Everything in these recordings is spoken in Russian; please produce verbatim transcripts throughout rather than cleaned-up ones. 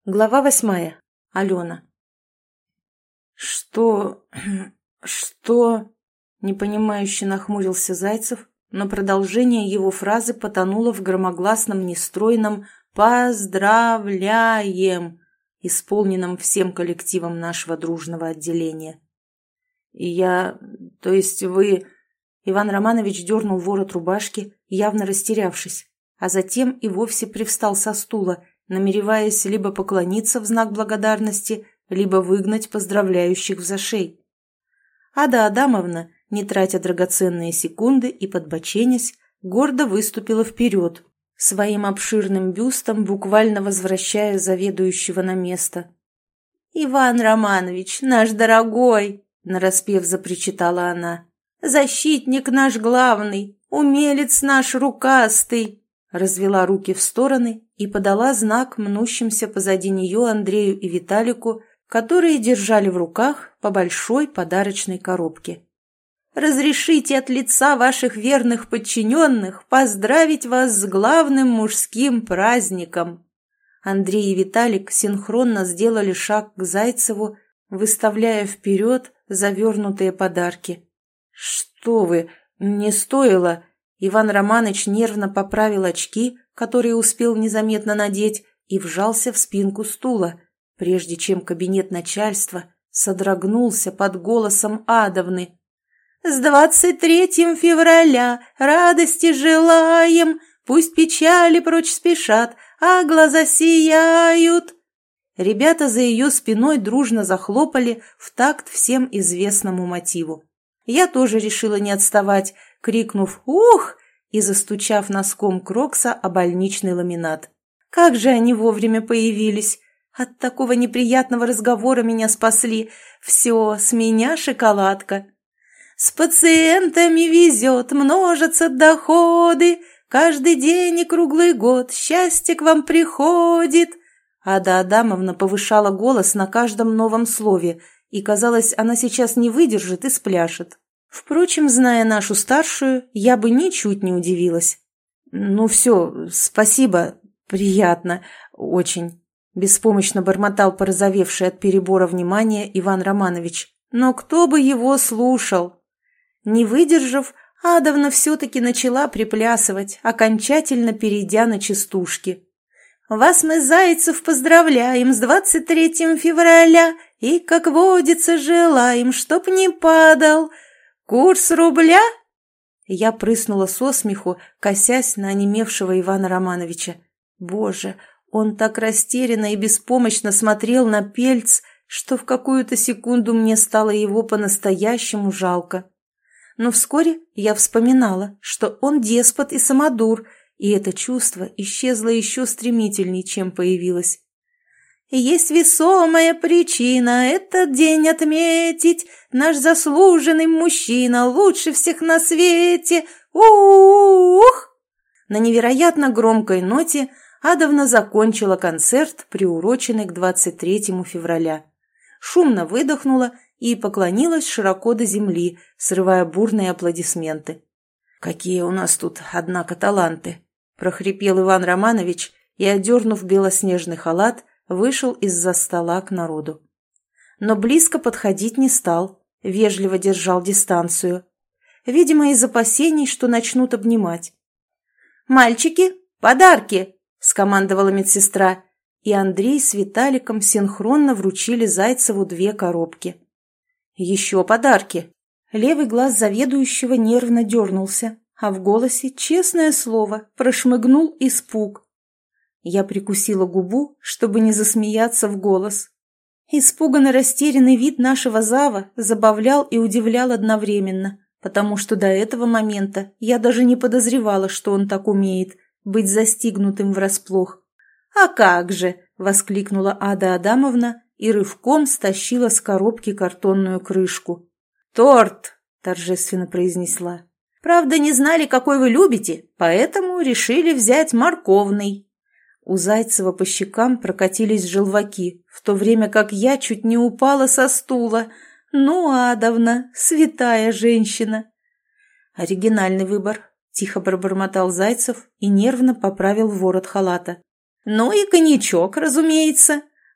Глава восьмая. Алена. «Что... что...» — непонимающе нахмурился Зайцев, но продолжение его фразы потонуло в громогласном нестройном «поздравляем», исполненном всем коллективом нашего дружного отделения. «И я... то есть вы...» Иван Романович дернул ворот рубашки, явно растерявшись, а затем и вовсе привстал со стула, намереваясь либо поклониться в знак благодарности, либо выгнать поздравляющих в зашей. Ада Адамовна, не тратя драгоценные секунды и подбоченясь, гордо выступила вперед, своим обширным бюстом буквально возвращая заведующего на место. «Иван Романович, наш дорогой!» — нараспев запричитала она. «Защитник наш главный, умелец наш рукастый!» Развела руки в стороны и подала знак мнущимся позади нее Андрею и Виталику, которые держали в руках по большой подарочной коробке. «Разрешите от лица ваших верных подчиненных поздравить вас с главным мужским праздником!» Андрей и Виталик синхронно сделали шаг к Зайцеву, выставляя вперед завернутые подарки. «Что вы, не стоило!» Иван Романович нервно поправил очки, которые успел незаметно надеть, и вжался в спинку стула, прежде чем кабинет начальства содрогнулся под голосом Адовны. «С двадцать третьим февраля радости желаем, пусть печали прочь спешат, а глаза сияют!» Ребята за ее спиной дружно захлопали в такт всем известному мотиву. Я тоже решила не отставать, крикнув «Ух!» и застучав носком крокса о больничный ламинат. Как же они вовремя появились! От такого неприятного разговора меня спасли. Все, с меня шоколадка. «С пациентами везет, множатся доходы, каждый день и круглый год счастье к вам приходит». Ада Адамовна повышала голос на каждом новом слове, и, казалось, она сейчас не выдержит и спляшет. Впрочем, зная нашу старшую, я бы ничуть не удивилась. «Ну все, спасибо, приятно, очень», — беспомощно бормотал порозовевший от перебора внимания Иван Романович. Но кто бы его слушал? Не выдержав, Адовна все-таки начала приплясывать, окончательно перейдя на частушки. «Вас мы, Зайцев, поздравляем с двадцать третьим февраля и, как водится, желаем, чтоб не падал. Курс рубля?» Я прыснула со смеху, косясь на онемевшего Ивана Романовича. Боже, он так растерянно и беспомощно смотрел на Пельц, что в какую-то секунду мне стало его по-настоящему жалко. Но вскоре я вспоминала, что он деспот и самодур, и это чувство исчезло еще стремительней, чем появилось. «Есть весомая причина этот день отметить. Наш заслуженный мужчина лучше всех на свете. Ух!» На невероятно громкой ноте Адовна закончила концерт, приуроченный к двадцать третьему февраля. Шумно выдохнула и поклонилась широко до земли, срывая бурные аплодисменты. «Какие у нас тут, однако, таланты!» – прохрипел Иван Романович и, одернув белоснежный халат, вышел из-за стола к народу. Но близко подходить не стал, вежливо держал дистанцию. Видимо, из опасений, что начнут обнимать. «Мальчики, подарки!» – скомандовала медсестра, и Андрей с Виталиком синхронно вручили Зайцеву две коробки. «Еще подарки!» Левый глаз заведующего нервно дернулся, а в голосе, честное слово, прошмыгнул испуг. Я прикусила губу, чтобы не засмеяться в голос. Испуганно растерянный вид нашего зава забавлял и удивлял одновременно, потому что до этого момента я даже не подозревала, что он так умеет, быть застигнутым врасплох. «А как же!» — воскликнула Ада Адамовна и рывком стащила с коробки картонную крышку. «Торт!» — торжественно произнесла. «Правда, не знали, какой вы любите, поэтому решили взять морковный». У Зайцева по щекам прокатились желваки, в то время как я чуть не упала со стула. «Ну, Адовна, святая женщина!» «Оригинальный выбор», — тихо пробормотал Зайцев и нервно поправил ворот халата. «Ну и коньячок, разумеется!»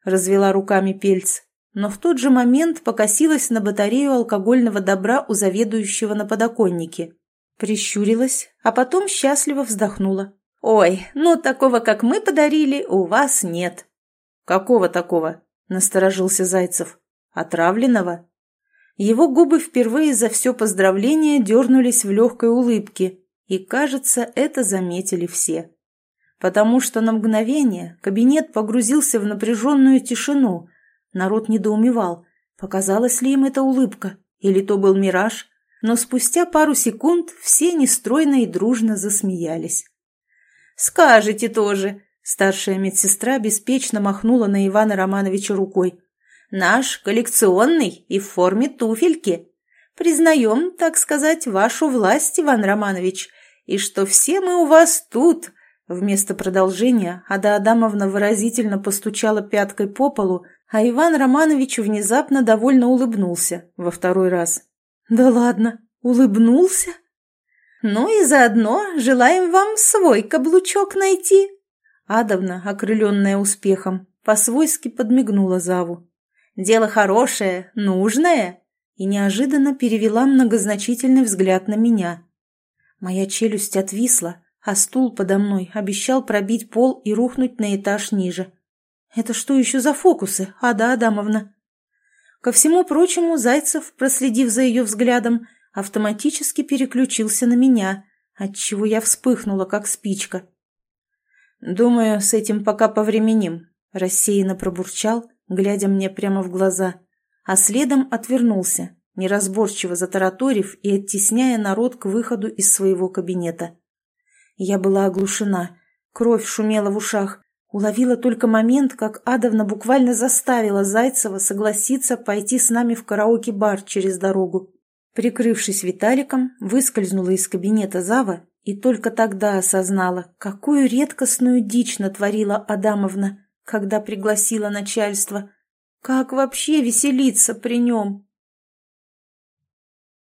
— развела руками Пельц, но в тот же момент покосилась на батарею алкогольного добра у заведующего на подоконнике. Прищурилась, а потом счастливо вздохнула. «Ой, ну такого, как мы подарили, у вас нет». «Какого такого?» — насторожился Зайцев. «Отравленного?» Его губы впервые за все поздравление дернулись в легкой улыбке, и, кажется, это заметили все. Потому что на мгновение кабинет погрузился в напряженную тишину. Народ недоумевал, показалась ли им эта улыбка, или то был мираж, но спустя пару секунд все нестройно и дружно засмеялись. «Скажете тоже!» — старшая медсестра беспечно махнула на Ивана Романовича рукой. «Наш коллекционный и в форме туфельки. Признаем, так сказать, вашу власть, Иван Романович, и что все мы у вас тут». Вместо продолжения Ада Адамовна выразительно постучала пяткой по полу, а Иван Романович внезапно довольно улыбнулся во второй раз. «Да ладно, улыбнулся?» «Ну и заодно желаем вам свой каблучок найти». Адовна, окрыленная успехом, по-свойски подмигнула Заву. «Дело хорошее, нужное», и неожиданно перевела многозначительный взгляд на меня. Моя челюсть отвисла, а стул подо мной обещал пробить пол и рухнуть на этаж ниже. «Это что еще за фокусы, Ада Адамовна?» Ко всему прочему, Зайцев, проследив за ее взглядом, автоматически переключился на меня, отчего я вспыхнула, как спичка. «Думаю, с этим пока повременим», — рассеянно пробурчал, глядя мне прямо в глаза, а следом отвернулся, неразборчиво затараторив и оттесняя народ к выходу из своего кабинета. Я была оглушена, кровь шумела в ушах, уловила только момент, как Адовна буквально заставила Зайцева согласиться пойти с нами в караоке-бар через дорогу. Прикрывшись Виталиком, выскользнула из кабинета Зава и только тогда осознала, какую редкостную дичь натворила Адамовна, когда пригласила начальство. Как вообще веселиться при нем?